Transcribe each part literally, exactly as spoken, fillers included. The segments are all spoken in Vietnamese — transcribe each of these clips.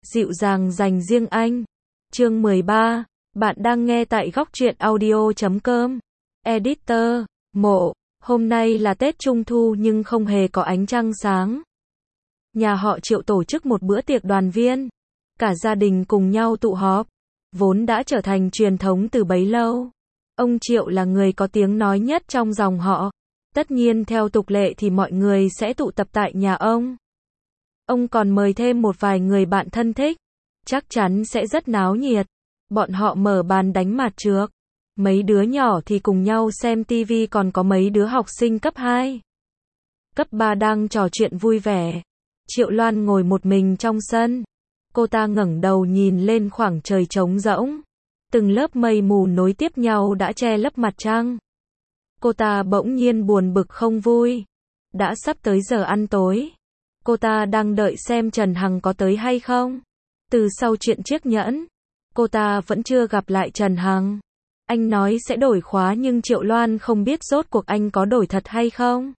dịu dàng dành riêng anh. Chương mười ba, bạn đang nghe tại góc truyện audio chấm com. Editor, Mộ, hôm nay là Tết Trung Thu nhưng không hề có ánh trăng sáng. Nhà họ Triệu tổ chức một bữa tiệc đoàn viên. Cả gia đình cùng nhau tụ họp, vốn đã trở thành truyền thống từ bấy lâu. Ông Triệu là người có tiếng nói nhất trong dòng họ. Tất nhiên theo tục lệ thì mọi người sẽ tụ tập tại nhà ông. Ông còn mời thêm một vài người bạn thân thích. Chắc chắn sẽ rất náo nhiệt. Bọn họ mở bàn đánh mạt trước. Mấy đứa nhỏ thì cùng nhau xem tivi, còn có mấy đứa học sinh cấp hai, cấp ba đang trò chuyện vui vẻ. Triệu Loan ngồi một mình trong sân. Cô ta ngẩng đầu nhìn lên khoảng trời trống rỗng. Từng lớp mây mù nối tiếp nhau đã che lấp mặt trăng. Cô ta bỗng nhiên buồn bực không vui. Đã sắp tới giờ ăn tối. Cô ta đang đợi xem Trần Hằng có tới hay không. Từ sau chuyện chiếc nhẫn, cô ta vẫn chưa gặp lại Trần Hằng. Anh nói sẽ đổi khóa nhưng Triệu Loan không biết rốt cuộc anh có đổi thật hay không.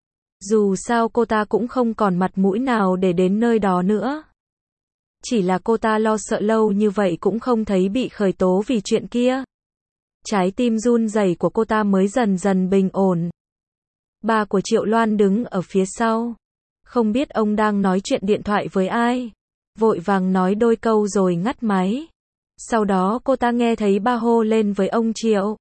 Dù sao cô ta cũng không còn mặt mũi nào để đến nơi đó nữa. Chỉ là cô ta lo sợ lâu như vậy cũng không thấy bị khởi tố vì chuyện kia. Trái tim run rẩy của cô ta mới dần dần bình ổn. Ba của Triệu Loan đứng ở phía sau. Không biết ông đang nói chuyện điện thoại với ai. Vội vàng nói đôi câu rồi ngắt máy. Sau đó cô ta nghe thấy ba hô lên với ông Triệu.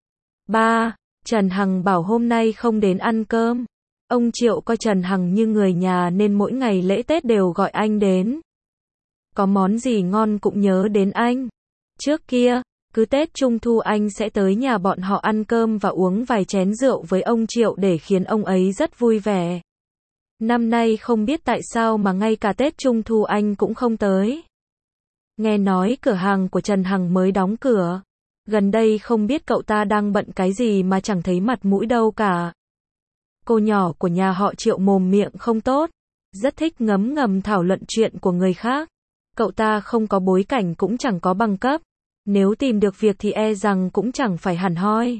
Ba, Trần Hằng bảo hôm nay không đến ăn cơm. Ông Triệu coi Trần Hằng như người nhà nên mỗi ngày lễ Tết đều gọi anh đến. Có món gì ngon cũng nhớ đến anh. Trước kia, cứ Tết Trung Thu anh sẽ tới nhà bọn họ ăn cơm và uống vài chén rượu với ông Triệu để khiến ông ấy rất vui vẻ. Năm nay không biết tại sao mà ngay cả Tết Trung Thu anh cũng không tới. Nghe nói cửa hàng của Trần Hằng mới đóng cửa. Gần đây không biết cậu ta đang bận cái gì mà chẳng thấy mặt mũi đâu cả. Cô nhỏ của nhà họ Triệu mồm miệng không tốt. Rất thích ngấm ngầm thảo luận chuyện của người khác. Cậu ta không có bối cảnh cũng chẳng có bằng cấp. Nếu tìm được việc thì e rằng cũng chẳng phải hẳn hoi.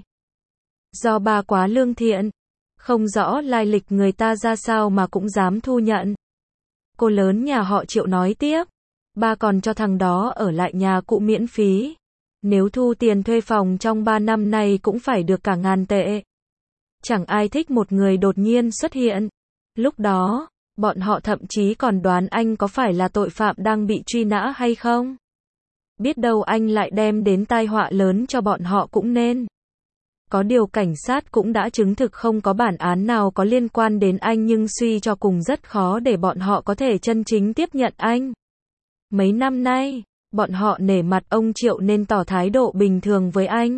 Do ba quá lương thiện. Không rõ lai lịch người ta ra sao mà cũng dám thu nhận. Cô lớn nhà họ Triệu nói tiếp. Ba còn cho thằng đó ở lại nhà cũ miễn phí. Nếu thu tiền thuê phòng trong ba năm nay cũng phải được cả ngàn tệ. Chẳng ai thích một người đột nhiên xuất hiện. Lúc đó, bọn họ thậm chí còn đoán anh có phải là tội phạm đang bị truy nã hay không. Biết đâu anh lại đem đến tai họa lớn cho bọn họ cũng nên. Có điều cảnh sát cũng đã chứng thực không có bản án nào có liên quan đến anh, nhưng suy cho cùng rất khó để bọn họ có thể chân chính tiếp nhận anh. Mấy năm nay, bọn họ nể mặt ông Triệu nên tỏ thái độ bình thường với anh.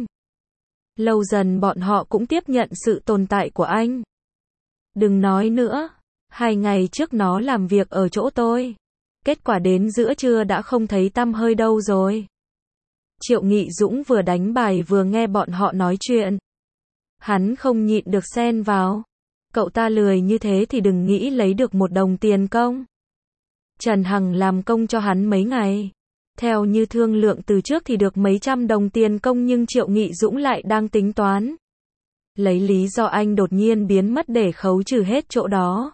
Lâu dần bọn họ cũng tiếp nhận sự tồn tại của anh. Đừng nói nữa, hai ngày trước nó làm việc ở chỗ tôi. Kết quả đến giữa trưa đã không thấy tăm hơi đâu rồi. Triệu Nghị Dũng vừa đánh bài vừa nghe bọn họ nói chuyện. Hắn không nhịn được xen vào. Cậu ta lười như thế thì đừng nghĩ lấy được một đồng tiền công. Trần Hằng làm công cho hắn mấy ngày. Theo như thương lượng từ trước thì được mấy trăm đồng tiền công, nhưng Triệu Nghị Dũng lại đang tính toán. Lấy lý do anh đột nhiên biến mất để khấu trừ hết chỗ đó.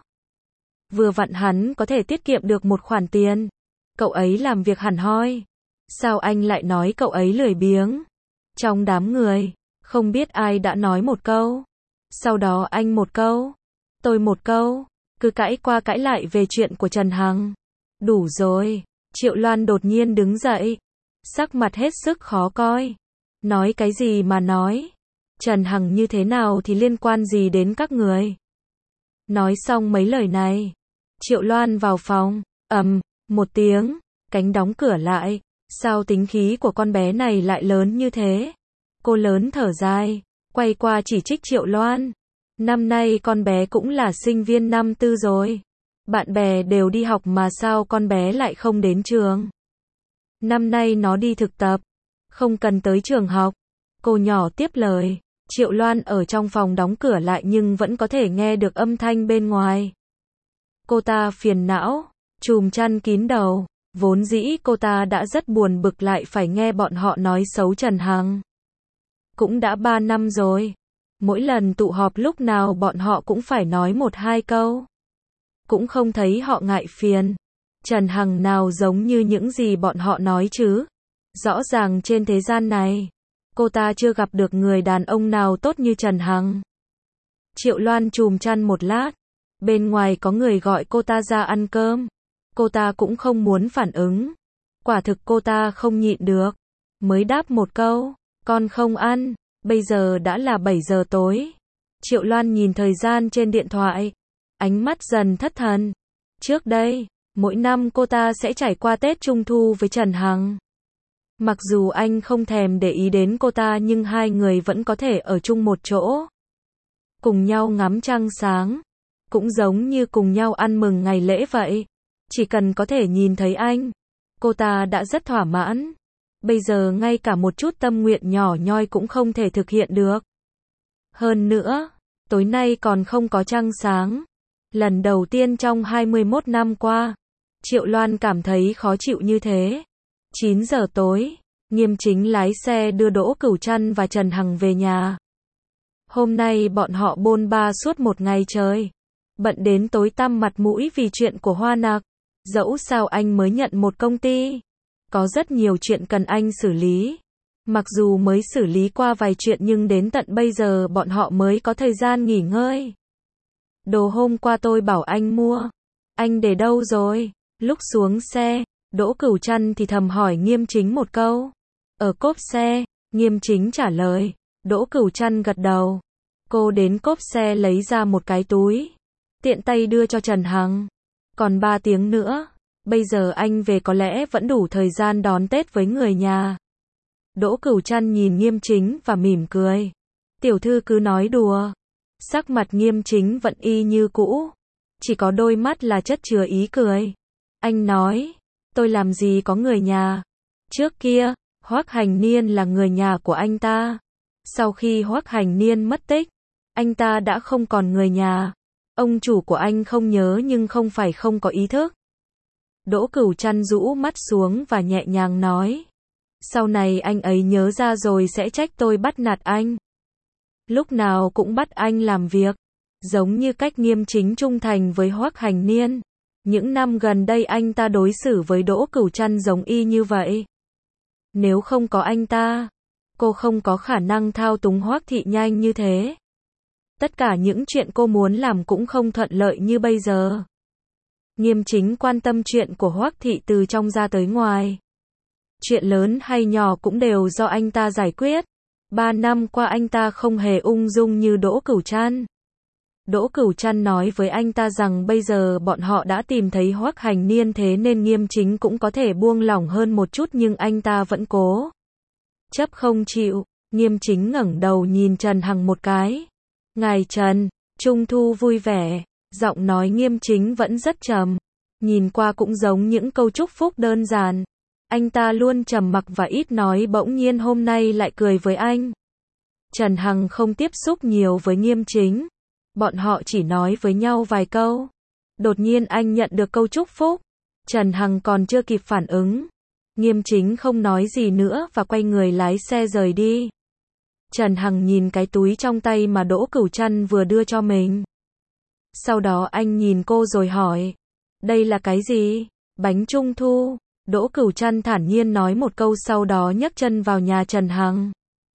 Vừa vặn hắn có thể tiết kiệm được một khoản tiền. Cậu ấy làm việc hẳn hoi. Sao anh lại nói cậu ấy lười biếng? Trong đám người, không biết ai đã nói một câu. Sau đó anh một câu. Tôi một câu. Cứ cãi qua cãi lại về chuyện của Trần Hằng. Đủ rồi. Triệu Loan đột nhiên đứng dậy. Sắc mặt hết sức khó coi. Nói cái gì mà nói? Trần Hằng như thế nào thì liên quan gì đến các người? Nói xong mấy lời này, Triệu Loan vào phòng. Ầm, một tiếng, cánh đóng cửa lại. Sao tính khí của con bé này lại lớn như thế? Cô lớn thở dài, quay qua chỉ trích Triệu Loan. Năm nay con bé cũng là sinh viên năm tư rồi. Bạn bè đều đi học mà sao con bé lại không đến trường? Năm nay nó đi thực tập, không cần tới trường học. Cô nhỏ tiếp lời. Triệu Loan ở trong phòng đóng cửa lại nhưng vẫn có thể nghe được âm thanh bên ngoài. Cô ta phiền não, chùm chăn kín đầu. Vốn dĩ cô ta đã rất buồn bực lại phải nghe bọn họ nói xấu Trần Hằng. Cũng đã ba năm rồi. Mỗi lần tụ họp lúc nào bọn họ cũng phải nói một hai câu. Cũng không thấy họ ngại phiền. Trần Hằng nào giống như những gì bọn họ nói chứ. Rõ ràng trên thế gian này, cô ta chưa gặp được người đàn ông nào tốt như Trần Hằng. Triệu Loan chùm chăn một lát. Bên ngoài có người gọi cô ta ra ăn cơm. Cô ta cũng không muốn phản ứng. Quả thực cô ta không nhịn được. Mới đáp một câu, con không ăn. Bây giờ đã là bảy giờ tối. Triệu Loan nhìn thời gian trên điện thoại. Ánh mắt dần thất thần. Trước đây, mỗi năm cô ta sẽ trải qua Tết Trung Thu với Trần Hằng. Mặc dù anh không thèm để ý đến cô ta nhưng hai người vẫn có thể ở chung một chỗ. Cùng nhau ngắm trăng sáng. Cũng giống như cùng nhau ăn mừng ngày lễ vậy. Chỉ cần có thể nhìn thấy anh, cô ta đã rất thỏa mãn. Bây giờ ngay cả một chút tâm nguyện nhỏ nhoi cũng không thể thực hiện được. Hơn nữa, tối nay còn không có trăng sáng. Lần đầu tiên trong hai mươi mốt năm qua, Triệu Loan cảm thấy khó chịu như thế. chín giờ tối, Nghiêm Chính lái xe đưa Đỗ Cửu Trăn và Trần Hằng về nhà. Hôm nay bọn họ bôn ba suốt một ngày trời. Bận đến tối tăm mặt mũi vì chuyện của Hoa Nặc. Dẫu sao anh mới nhận một công ty. Có rất nhiều chuyện cần anh xử lý. Mặc dù mới xử lý qua vài chuyện nhưng đến tận bây giờ bọn họ mới có thời gian nghỉ ngơi. Đồ hôm qua tôi bảo anh mua. Anh để đâu rồi? Lúc xuống xe, Đỗ Cửu Trăn thì thầm hỏi Nghiêm Chính một câu. Ở cốp xe, Nghiêm Chính trả lời. Đỗ Cửu Trăn gật đầu. Cô đến cốp xe lấy ra một cái túi. Tiện tay đưa cho Trần Hằng. Còn ba tiếng nữa. Bây giờ anh về có lẽ vẫn đủ thời gian đón Tết với người nhà. Đỗ Cửu Trăn nhìn Nghiêm Chính và mỉm cười. Tiểu thư cứ nói đùa. Sắc mặt Nghiêm Chính vẫn y như cũ. Chỉ có đôi mắt là chất chứa ý cười. Anh nói. Tôi làm gì có người nhà. Trước kia, Hoắc Hành Niên là người nhà của anh ta. Sau khi Hoắc Hành Niên mất tích, anh ta đã không còn người nhà. Ông chủ của anh không nhớ nhưng không phải không có ý thức. Đỗ Cửu Trăn rũ mắt xuống và nhẹ nhàng nói. Sau này anh ấy nhớ ra rồi sẽ trách tôi bắt nạt anh. Lúc nào cũng bắt anh làm việc. Giống như cách Nghiêm Chính trung thành với Hoắc Hành Niên. Những năm gần đây anh ta đối xử với Đỗ Cửu Trăn giống y như vậy. Nếu không có anh ta, cô không có khả năng thao túng Hoắc thị nhanh như thế. Tất cả những chuyện cô muốn làm cũng không thuận lợi như bây giờ. Nghiêm Chính quan tâm chuyện của Hoắc thị từ trong ra tới ngoài. Chuyện lớn hay nhỏ cũng đều do anh ta giải quyết. Ba năm qua anh ta không hề ung dung như Đỗ Cửu Trăn. Đỗ Cửu Trăn nói với anh ta rằng bây giờ bọn họ đã tìm thấy Hoắc Hành Niên thế nên Nghiêm Chính cũng có thể buông lỏng hơn một chút nhưng anh ta vẫn cố chấp không chịu. Nghiêm Chính ngẩng đầu nhìn Trần Hằng một cái. Ngài Trần, Trung Thu vui vẻ. Giọng nói Nghiêm Chính vẫn rất trầm. Nhìn qua cũng giống những câu chúc phúc đơn giản. Anh ta luôn trầm mặc và ít nói bỗng nhiên hôm nay lại cười với anh. Trần Hằng không tiếp xúc nhiều với Nghiêm Chính. Bọn họ chỉ nói với nhau vài câu. Đột nhiên anh nhận được câu chúc phúc. Trần Hằng còn chưa kịp phản ứng. Nghiêm Chính không nói gì nữa và quay người lái xe rời đi. Trần Hằng nhìn cái túi trong tay mà Đỗ Cửu Trăn vừa đưa cho mình. Sau đó anh nhìn cô rồi hỏi. Đây là cái gì? Bánh Trung Thu. Đỗ Cửu Trăn thản nhiên nói một câu sau đó nhấc chân vào nhà Trần Hằng.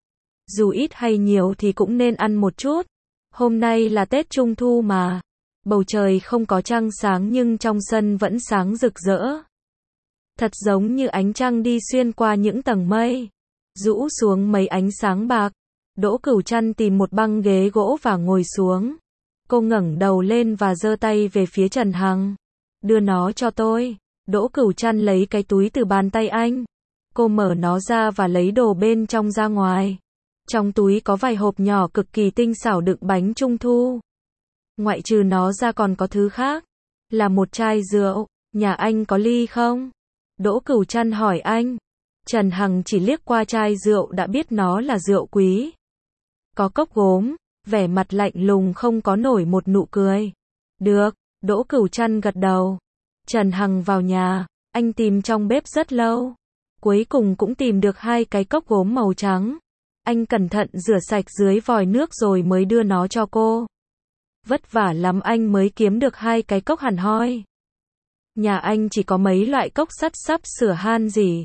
Dù ít hay nhiều thì cũng nên ăn một chút. Hôm nay là Tết Trung Thu mà. Bầu trời không có trăng sáng nhưng trong sân vẫn sáng rực rỡ. Thật giống như ánh trăng đi xuyên qua những tầng mây. Rũ xuống mấy ánh sáng bạc. Đỗ Cửu Trăn tìm một băng ghế gỗ và ngồi xuống. Cô ngẩng đầu lên và giơ tay về phía Trần Hằng. Đưa nó cho tôi. Đỗ Cửu Trăn lấy cái túi từ bàn tay anh. Cô mở nó ra và lấy đồ bên trong ra ngoài. Trong túi có vài hộp nhỏ cực kỳ tinh xảo đựng bánh Trung Thu. Ngoại trừ nó ra còn có thứ khác. Là một chai rượu. Nhà anh có ly không? Đỗ Cửu Trăn hỏi anh. Trần Hằng chỉ liếc qua chai rượu đã biết nó là rượu quý. Có cốc gốm. Vẻ mặt lạnh lùng không có nổi một nụ cười. Được. Đỗ Cửu Trăn gật đầu. Trần Hằng vào nhà. Anh tìm trong bếp rất lâu. Cuối cùng cũng tìm được hai cái cốc gốm màu trắng. Anh cẩn thận rửa sạch dưới vòi nước rồi mới đưa nó cho cô. Vất vả lắm anh mới kiếm được hai cái cốc hẳn hoi. Nhà anh chỉ có mấy loại cốc sắt sắp sửa han gì.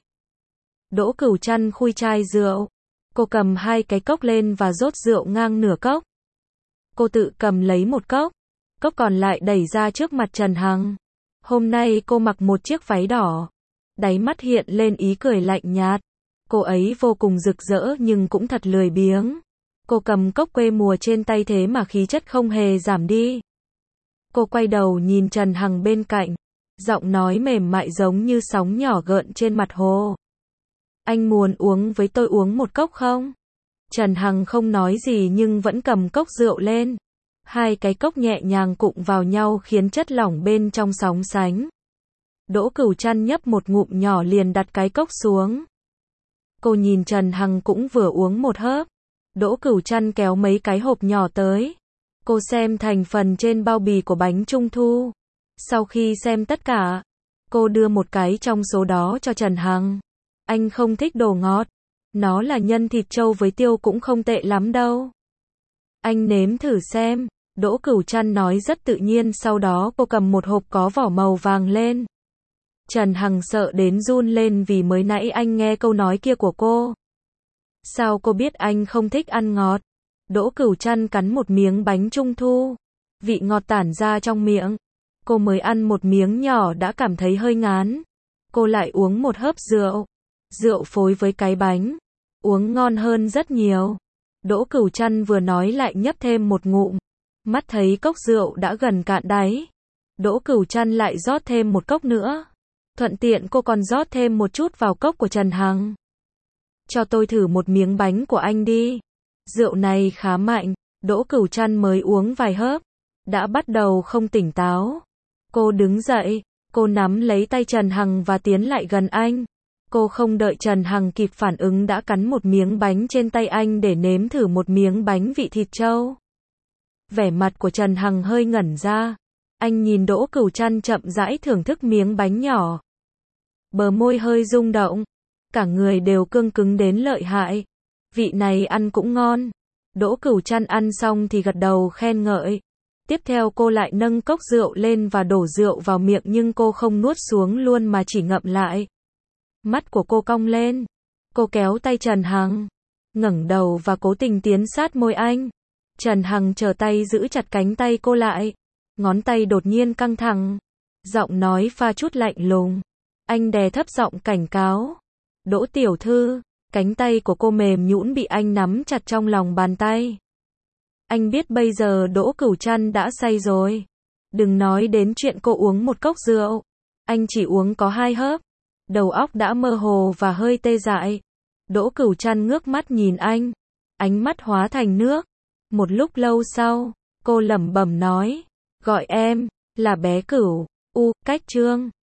Đỗ Cửu Trăn khui chai rượu. Cô cầm hai cái cốc lên và rót rượu ngang nửa cốc. Cô tự cầm lấy một cốc. Cốc còn lại đẩy ra trước mặt Trần Hằng. Hôm nay cô mặc một chiếc váy đỏ. Đáy mắt hiện lên ý cười lạnh nhạt. Cô ấy vô cùng rực rỡ nhưng cũng thật lười biếng. Cô cầm cốc quê mùa trên tay thế mà khí chất không hề giảm đi. Cô quay đầu nhìn Trần Hằng bên cạnh. Giọng nói mềm mại giống như sóng nhỏ gợn trên mặt hồ. Anh muốn uống với tôi uống một cốc không? Trần Hằng không nói gì nhưng vẫn cầm cốc rượu lên. Hai cái cốc nhẹ nhàng cụng vào nhau khiến chất lỏng bên trong sóng sánh. Đỗ Cửu Trăn nhấp một ngụm nhỏ liền đặt cái cốc xuống. Cô nhìn Trần Hằng cũng vừa uống một hớp. Đỗ Cửu Trăn kéo mấy cái hộp nhỏ tới. Cô xem thành phần trên bao bì của bánh trung thu. Sau khi xem tất cả, cô đưa một cái trong số đó cho Trần Hằng. Anh không thích đồ ngọt. Nó là nhân thịt trâu với tiêu cũng không tệ lắm đâu. Anh nếm thử xem. Đỗ Cửu Trăn nói rất tự nhiên, sau đó cô cầm một hộp có vỏ màu vàng lên. Trần Hằng sợ đến run lên vì mới nãy anh nghe câu nói kia của cô. Sao cô biết anh không thích ăn ngọt? Đỗ Cửu Trăn cắn một miếng bánh trung thu. Vị ngọt tản ra trong miệng. Cô mới ăn một miếng nhỏ đã cảm thấy hơi ngán. Cô lại uống một hớp rượu. Rượu phối với cái bánh. Uống ngon hơn rất nhiều. Đỗ Cửu Trăn vừa nói lại nhấp thêm một ngụm. Mắt thấy cốc rượu đã gần cạn đáy. Đỗ Cửu Trăn lại rót thêm một cốc nữa. Thuận tiện cô còn rót thêm một chút vào cốc của Trần Hằng. Cho tôi thử một miếng bánh của anh đi. Rượu này khá mạnh. Đỗ Cửu Trăn mới uống vài hớp. Đã bắt đầu không tỉnh táo. Cô đứng dậy. Cô nắm lấy tay Trần Hằng và tiến lại gần anh. Cô không đợi Trần Hằng kịp phản ứng đã cắn một miếng bánh trên tay anh để nếm thử một miếng bánh vị thịt trâu. Vẻ mặt của Trần Hằng hơi ngẩn ra. Anh nhìn Đỗ Cửu Trăn chậm rãi thưởng thức miếng bánh nhỏ. Bờ môi hơi rung động. Cả người đều cương cứng đến lợi hại. Vị này ăn cũng ngon. Đỗ Cửu Trăn ăn xong thì gật đầu khen ngợi. Tiếp theo cô lại nâng cốc rượu lên và đổ rượu vào miệng nhưng cô không nuốt xuống luôn mà chỉ ngậm lại. Mắt của cô cong lên. Cô kéo tay Trần Hằng. Ngẩng đầu và cố tình tiến sát môi anh. Trần Hằng trở tay giữ chặt cánh tay cô lại. Ngón tay đột nhiên căng thẳng. Giọng nói pha chút lạnh lùng. Anh đè thấp giọng cảnh cáo. Đỗ tiểu thư. Cánh tay của cô mềm nhũn bị anh nắm chặt trong lòng bàn tay. Anh biết bây giờ Đỗ Cửu Trăn đã say rồi. Đừng nói đến chuyện cô uống một cốc rượu. Anh chỉ uống có hai hớp. Đầu óc đã mơ hồ và hơi tê dại. Đỗ Cửu Trăn ngước mắt nhìn anh. Ánh mắt hóa thành nước. Một lúc lâu sau, cô lẩm bẩm nói. Gọi em, là bé Cửu, U, cách Trương.